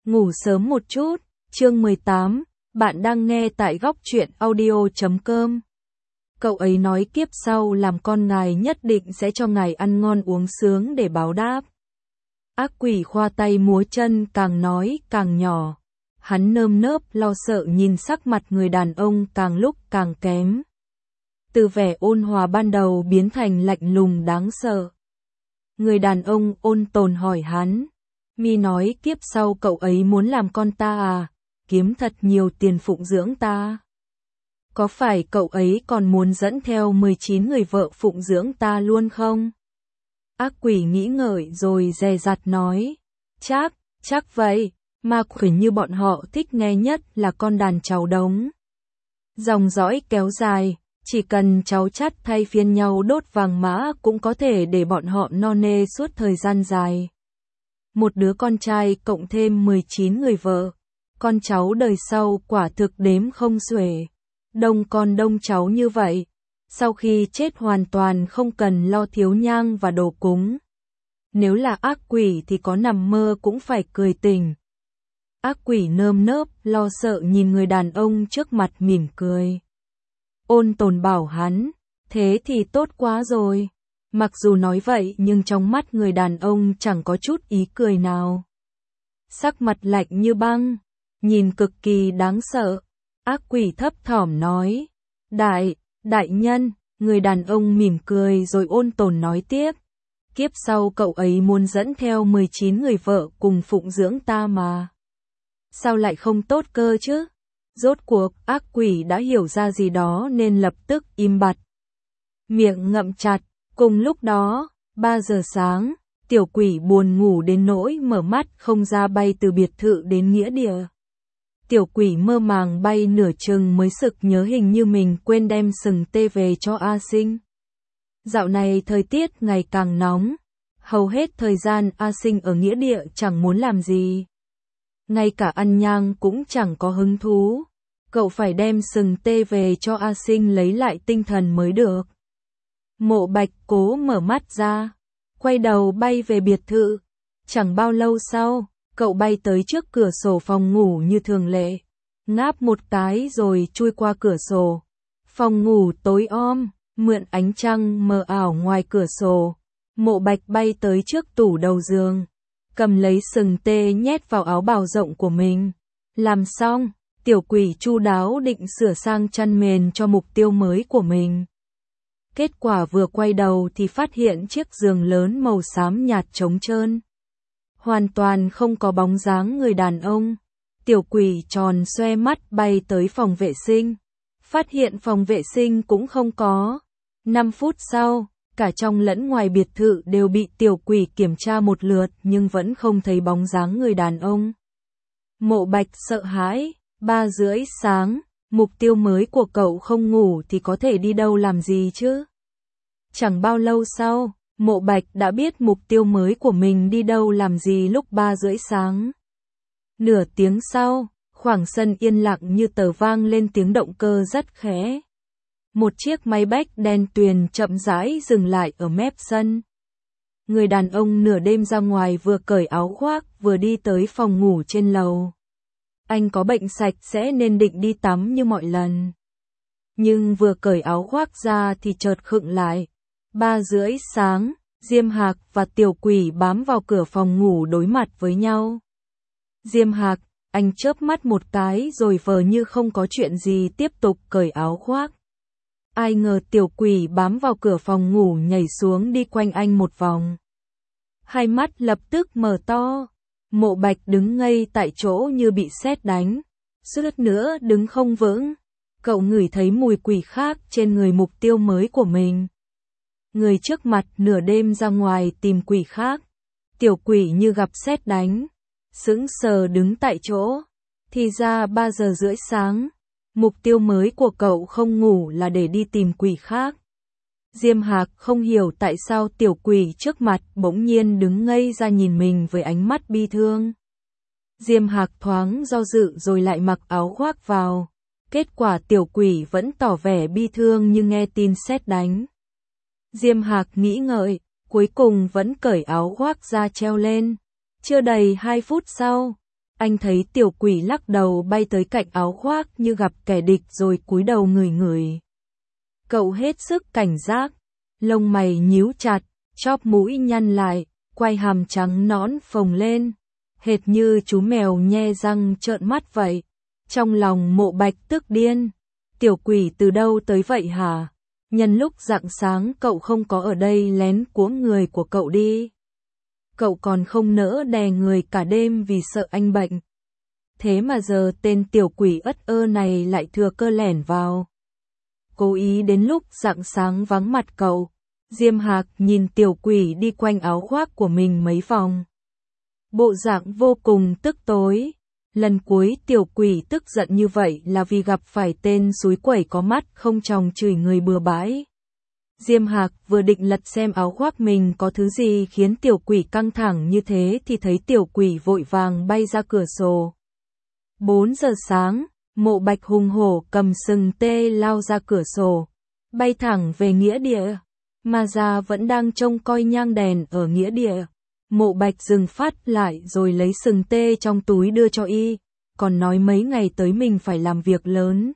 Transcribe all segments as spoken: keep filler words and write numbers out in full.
Ngủ sớm một chút, chương mười tám, bạn đang nghe tại góc truyện audio chấm com. Cậu ấy nói kiếp sau làm con ngài nhất định sẽ cho ngài ăn ngon uống sướng để báo đáp. Ác quỷ khoa tay múa chân càng nói càng nhỏ. Hắn nơm nớp lo sợ nhìn sắc mặt người đàn ông càng lúc càng kém. Từ vẻ ôn hòa ban đầu biến thành lạnh lùng đáng sợ. Người đàn ông ôn tồn hỏi hắn. Mi nói kiếp sau cậu ấy muốn làm con ta à, kiếm thật nhiều tiền phụng dưỡng ta. Có phải cậu ấy còn muốn dẫn theo mười chín người vợ phụng dưỡng ta luôn không? Ác quỷ nghĩ ngợi rồi dè dặt nói. Chắc, chắc vậy, ma quỷ như bọn họ thích nghe nhất là con đàn cháu đống. Dòng dõi kéo dài, chỉ cần cháu chắt thay phiên nhau đốt vàng mã cũng có thể để bọn họ no nê suốt thời gian dài. Một đứa con trai cộng thêm mười chín người vợ, con cháu đời sau quả thực đếm không xuể. Đông con đông cháu như vậy, sau khi chết hoàn toàn không cần lo thiếu nhang và đồ cúng. Nếu là ác quỷ thì có nằm mơ cũng phải cười tỉnh. Ác quỷ nơm nớp, lo sợ nhìn người đàn ông trước mặt mỉm cười. Ôn tồn bảo hắn, thế thì tốt quá rồi. Mặc dù nói vậy nhưng trong mắt người đàn ông chẳng có chút ý cười nào. Sắc mặt lạnh như băng, nhìn cực kỳ đáng sợ. Ác quỷ thấp thỏm nói, đại, đại nhân, người đàn ông mỉm cười rồi ôn tồn nói tiếp. Kiếp sau cậu ấy muốn dẫn theo mười chín người vợ cùng phụng dưỡng ta mà. Sao lại không tốt cơ chứ? Rốt cuộc ác quỷ đã hiểu ra gì đó nên lập tức im bặt. Miệng ngậm chặt. Cùng lúc đó, ba giờ sáng, tiểu quỷ buồn ngủ đến nỗi mở mắt không ra bay từ biệt thự đến nghĩa địa. Tiểu quỷ mơ màng bay nửa chừng mới sực nhớ hình như mình quên đem sừng tê về cho A Sinh. Dạo này thời tiết ngày càng nóng, hầu hết thời gian A Sinh ở nghĩa địa chẳng muốn làm gì. Ngay cả ăn nhang cũng chẳng có hứng thú, cậu phải đem sừng tê về cho A Sinh lấy lại tinh thần mới được. Mộ Bạch cố mở mắt ra, quay đầu bay về biệt thự. Chẳng bao lâu sau, cậu bay tới trước cửa sổ phòng ngủ như thường lệ, ngáp một cái rồi chui qua cửa sổ. Phòng ngủ tối om, mượn ánh trăng mờ ảo ngoài cửa sổ. Mộ Bạch bay tới trước tủ đầu giường, cầm lấy sừng tê nhét vào áo bào rộng của mình. Làm xong, tiểu quỷ chu đáo định sửa sang chăn mền cho mục tiêu mới của mình. Kết quả vừa quay đầu thì phát hiện chiếc giường lớn màu xám nhạt trống trơn. Hoàn toàn không có bóng dáng người đàn ông. Tiểu quỷ tròn xoe mắt bay tới phòng vệ sinh. Phát hiện phòng vệ sinh cũng không có. năm phút sau, cả trong lẫn ngoài biệt thự đều bị tiểu quỷ kiểm tra một lượt nhưng vẫn không thấy bóng dáng người đàn ông. Mộ Bạch sợ hãi, ba rưỡi sáng. Mục tiêu mới của cậu không ngủ thì có thể đi đâu làm gì chứ? Chẳng bao lâu sau, Mộ Bạch đã biết mục tiêu mới của mình đi đâu làm gì lúc ba rưỡi sáng. Nửa tiếng sau, khoảng sân yên lặng như tờ vang lên tiếng động cơ rất khẽ. Một chiếc máy bách đen tuyền chậm rãi dừng lại ở mép sân. Người đàn ông nửa đêm ra ngoài vừa cởi áo khoác vừa đi tới phòng ngủ trên lầu. Anh có bệnh sạch sẽ nên định đi tắm như mọi lần. Nhưng vừa cởi áo khoác ra thì chợt khựng lại. Ba rưỡi sáng, Diêm Hạc và tiểu quỷ bám vào cửa phòng ngủ đối mặt với nhau. Diêm Hạc, anh chớp mắt một cái rồi vờ như không có chuyện gì tiếp tục cởi áo khoác. Ai ngờ tiểu quỷ bám vào cửa phòng ngủ nhảy xuống đi quanh anh một vòng. Hai mắt lập tức mở to. Mộ Bạch đứng ngây tại chỗ như bị sét đánh, suýt nữa đứng không vững. Cậu ngửi thấy mùi quỷ khác trên người mục tiêu mới của mình. Người trước mặt nửa đêm ra ngoài tìm quỷ khác. Tiểu quỷ như gặp sét đánh, sững sờ đứng tại chỗ. Thì ra ba giờ rưỡi sáng, mục tiêu mới của cậu không ngủ là để đi tìm quỷ khác. Diêm Hạc không hiểu tại sao tiểu quỷ trước mặt bỗng nhiên đứng ngây ra nhìn mình với ánh mắt bi thương. Diêm Hạc thoáng do dự rồi lại mặc áo khoác vào. Kết quả tiểu quỷ vẫn tỏ vẻ bi thương như nghe tin sét đánh. Diêm Hạc nghĩ ngợi, cuối cùng vẫn cởi áo khoác ra treo lên. Chưa đầy hai phút sau, Anh thấy tiểu quỷ lắc đầu bay tới cạnh áo khoác như gặp kẻ địch rồi cúi đầu ngửi ngửi. Cậu hết sức cảnh giác, lông mày nhíu chặt, chóp mũi nhăn lại, quai hàm trắng nõn phồng lên, hệt như chú mèo nhe răng trợn mắt vậy. Trong lòng Mộ Bạch tức điên, tiểu quỷ từ đâu tới vậy hả? Nhân lúc rạng sáng cậu không có ở đây lén cuống người của cậu đi. Cậu còn không nỡ đè người cả đêm vì sợ anh bệnh. Thế mà giờ tên tiểu quỷ ất ơ này lại thừa cơ lẻn vào. Cố ý đến lúc rạng sáng vắng mặt cậu. Diêm Hạc nhìn tiểu quỷ đi quanh áo khoác của mình mấy vòng. Bộ dạng vô cùng tức tối. Lần cuối tiểu quỷ tức giận như vậy là vì gặp phải tên xúi quẩy có mắt không tròng chửi người bừa bãi. Diêm Hạc vừa định lật xem áo khoác mình có thứ gì khiến tiểu quỷ căng thẳng như thế thì thấy tiểu quỷ vội vàng bay ra cửa sổ. bốn giờ sáng, Mộ Bạch hùng hổ cầm sừng tê lao ra cửa sổ, bay thẳng về nghĩa địa. Ma Gia vẫn đang trông coi nhang đèn ở nghĩa địa. Mộ Bạch dừng phát lại rồi lấy sừng tê trong túi đưa cho y, còn nói mấy ngày tới mình phải làm việc lớn.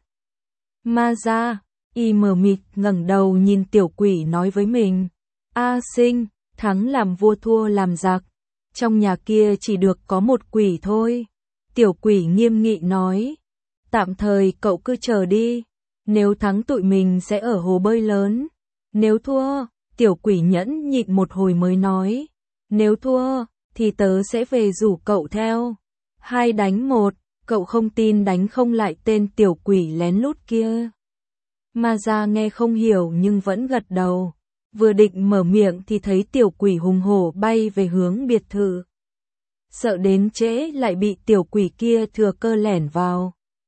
Ma Gia, y mờ mịt ngẩng đầu nhìn tiểu quỷ nói với mình. A Sinh, thắng làm vua thua làm giặc. Trong nhà kia chỉ được có một quỷ thôi. Tiểu quỷ nghiêm nghị nói. Tạm thời cậu cứ chờ đi. Nếu thắng tụi mình sẽ ở hồ bơi lớn. Nếu thua, tiểu quỷ nhẫn nhịn một hồi mới nói. Nếu thua, thì tớ sẽ về rủ cậu theo. Hai đánh một, cậu không tin đánh không lại tên tiểu quỷ lén lút kia. Ma Gia nghe không hiểu nhưng vẫn gật đầu. Vừa định mở miệng thì thấy tiểu quỷ hùng hổ bay về hướng biệt thự. Sợ đến trễ lại bị tiểu quỷ kia thừa cơ lẻn vào.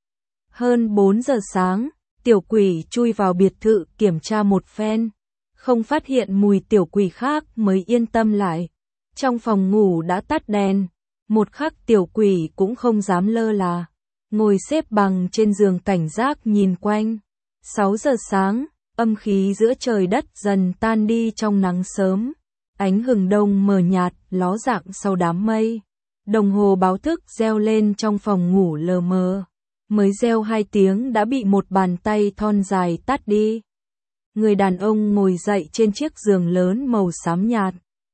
Hơn bốn giờ sáng, tiểu quỷ chui vào biệt thự kiểm tra một phen. Không phát hiện mùi tiểu quỷ khác mới yên tâm lại. Trong phòng ngủ đã tắt đèn. Một khắc tiểu quỷ cũng không dám lơ là. Ngồi xếp bằng trên giường cảnh giác nhìn quanh. sáu giờ sáng, âm khí giữa trời đất dần tan đi trong nắng sớm. Ánh hừng đông mờ nhạt, ló dạng sau đám mây. Đồng hồ báo thức reo lên trong phòng ngủ lờ mờ. Mới reo hai tiếng đã bị một bàn tay thon dài tát đi. Người đàn ông ngồi dậy trên chiếc giường lớn màu xám nhạt.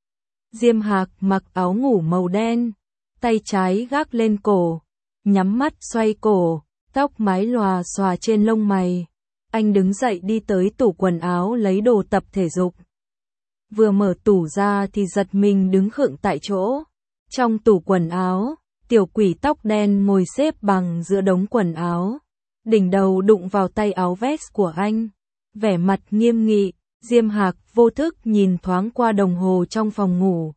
Diêm Hạc mặc áo ngủ màu đen, tay trái gác lên cổ, nhắm mắt xoay cổ, tóc mái lòa xòa trên lông mày. Anh đứng dậy đi tới tủ quần áo lấy đồ tập thể dục. Vừa mở tủ ra thì giật mình đứng khựng tại chỗ. Trong tủ quần áo, tiểu quỷ tóc đen ngồi xếp bằng giữa đống quần áo. Đỉnh đầu đụng vào tay áo vest của anh. Vẻ mặt nghiêm nghị, Diêm Hạc vô thức nhìn thoáng qua đồng hồ trong phòng ngủ.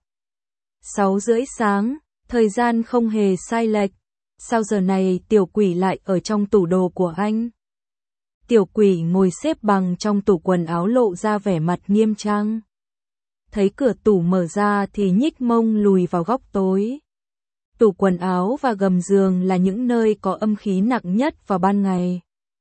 Sáu rưỡi sáng, thời gian không hề sai lệch. Sao giờ này tiểu quỷ lại ở trong tủ đồ của anh? Tiểu quỷ ngồi xếp bằng trong tủ quần áo lộ ra vẻ mặt nghiêm trang. Thấy cửa tủ mở ra thì nhích mông lùi vào góc tối. Tủ quần áo và gầm giường là những nơi có âm khí nặng nhất vào ban ngày.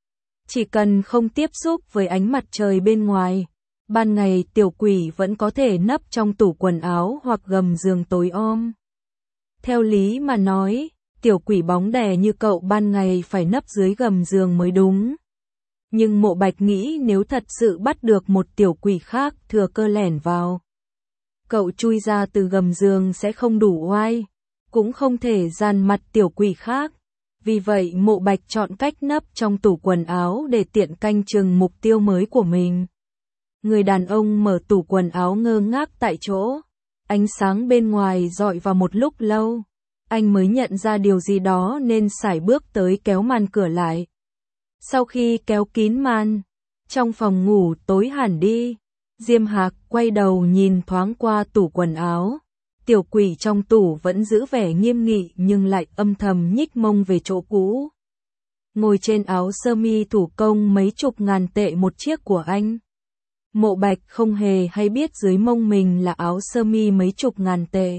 Chỉ cần không tiếp xúc với ánh mặt trời bên ngoài, ban ngày tiểu quỷ vẫn có thể nấp trong tủ quần áo hoặc gầm giường tối om. Theo lý mà nói, tiểu quỷ bóng đè như cậu ban ngày phải nấp dưới gầm giường mới đúng. Nhưng Mộ Bạch nghĩ nếu thật sự bắt được một tiểu quỷ khác thừa cơ lẻn vào, cậu chui ra từ gầm giường sẽ không đủ oai, cũng không thể dàn mặt tiểu quỷ khác. Vì vậy Mộ Bạch chọn cách nấp trong tủ quần áo để tiện canh chừng mục tiêu mới của mình. Người đàn ông mở tủ quần áo ngơ ngác tại chỗ. Ánh sáng bên ngoài rọi vào một lúc lâu. Anh mới nhận ra điều gì đó nên sải bước tới kéo màn cửa lại. Sau khi kéo kín màn, trong phòng ngủ tối hẳn đi. Diêm Hạc quay đầu nhìn thoáng qua tủ quần áo. Tiểu quỷ trong tủ vẫn giữ vẻ nghiêm nghị nhưng lại âm thầm nhích mông về chỗ cũ. Ngồi trên áo sơ mi thủ công mấy chục ngàn tệ một chiếc của anh. Mộ Bạch không hề hay biết dưới mông mình là áo sơ mi mấy chục ngàn tệ.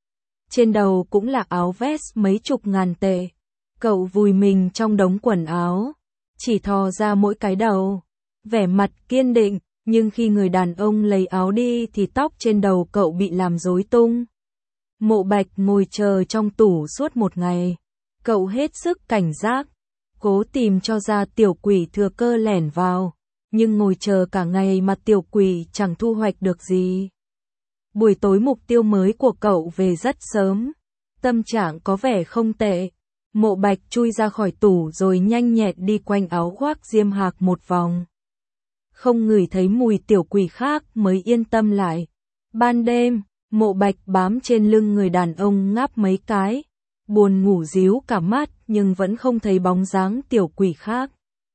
Trên đầu cũng là áo vest mấy chục ngàn tệ. Cậu vùi mình trong đống quần áo, chỉ thò ra mỗi cái đầu. Vẻ mặt kiên định, nhưng khi người đàn ông lấy áo đi thì tóc trên đầu cậu bị làm rối tung. Mộ Bạch ngồi chờ trong tủ suốt một ngày. Cậu hết sức cảnh giác, cố tìm cho ra tiểu quỷ thừa cơ lẻn vào, nhưng ngồi chờ cả ngày mà tiểu quỷ chẳng thu hoạch được gì. Buổi tối mục tiêu mới của cậu về rất sớm, tâm trạng có vẻ không tệ. Mộ Bạch chui ra khỏi tủ rồi nhanh nhẹn đi quanh áo khoác Diêm Hạc một vòng. Không ngửi thấy mùi tiểu quỷ khác mới yên tâm lại. Ban đêm, Mộ Bạch bám trên lưng người đàn ông ngáp mấy cái, buồn ngủ díu cả mắt nhưng vẫn không thấy bóng dáng tiểu quỷ khác.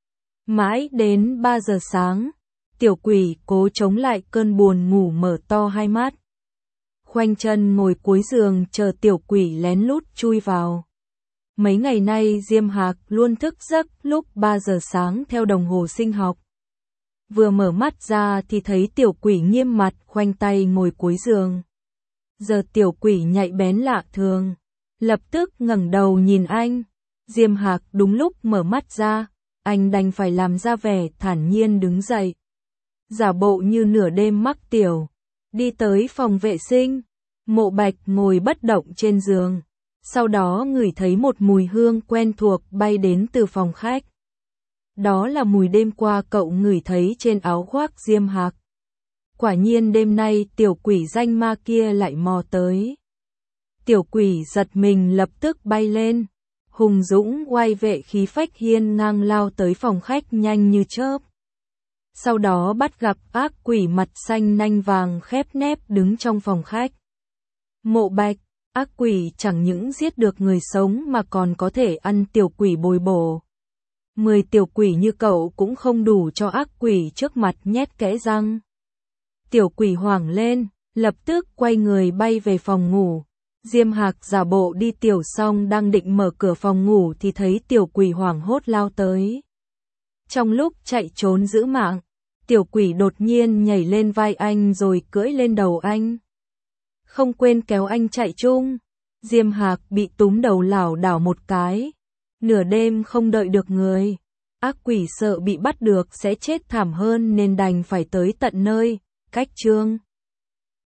Mãi đến ba giờ sáng, tiểu quỷ cố chống lại cơn buồn ngủ mở to hai mắt. Khoanh chân ngồi cuối giường chờ tiểu quỷ lén lút chui vào. Mấy ngày nay Diêm Hạc luôn thức giấc lúc ba giờ sáng theo đồng hồ sinh học. Vừa mở mắt ra thì thấy tiểu quỷ nghiêm mặt khoanh tay ngồi cuối giường. Giờ tiểu quỷ nhạy bén lạ thường, lập tức ngẩng đầu nhìn anh. Diêm Hạc đúng lúc mở mắt ra, anh đành phải làm ra vẻ thản nhiên đứng dậy. Giả bộ như nửa đêm mắc tiểu, đi tới phòng vệ sinh. Mộ Bạch ngồi bất động trên giường, sau đó ngửi thấy một mùi hương quen thuộc bay đến từ phòng khách. Đó là mùi đêm qua cậu ngửi thấy trên áo khoác Diêm Hạc. Quả nhiên đêm nay tiểu quỷ danh ma kia lại mò tới. Tiểu quỷ giật mình lập tức bay lên, hùng dũng oai vệ khí phách hiên ngang lao tới phòng khách nhanh như chớp. Sau đó bắt gặp ác quỷ mặt xanh nanh vàng khép nép đứng trong phòng khách. Mộ Bạch, ác quỷ chẳng những giết được người sống mà còn có thể ăn tiểu quỷ bồi bổ. Mười tiểu quỷ như cậu cũng không đủ cho ác quỷ trước mặt nhét kẽ răng. Tiểu quỷ hoảng lên, lập tức quay người bay về phòng ngủ. Diêm Hạc giả bộ đi tiểu xong đang định mở cửa phòng ngủ thì thấy tiểu quỷ hoảng hốt lao tới. Trong lúc chạy trốn giữ mạng, tiểu quỷ đột nhiên nhảy lên vai anh rồi cưỡi lên đầu anh. Không quên kéo anh chạy chung. Diêm Hạc bị túm đầu lảo đảo một cái. Nửa đêm không đợi được người. Ác quỷ sợ bị bắt được sẽ chết thảm hơn nên đành phải tới tận nơi. Cách chương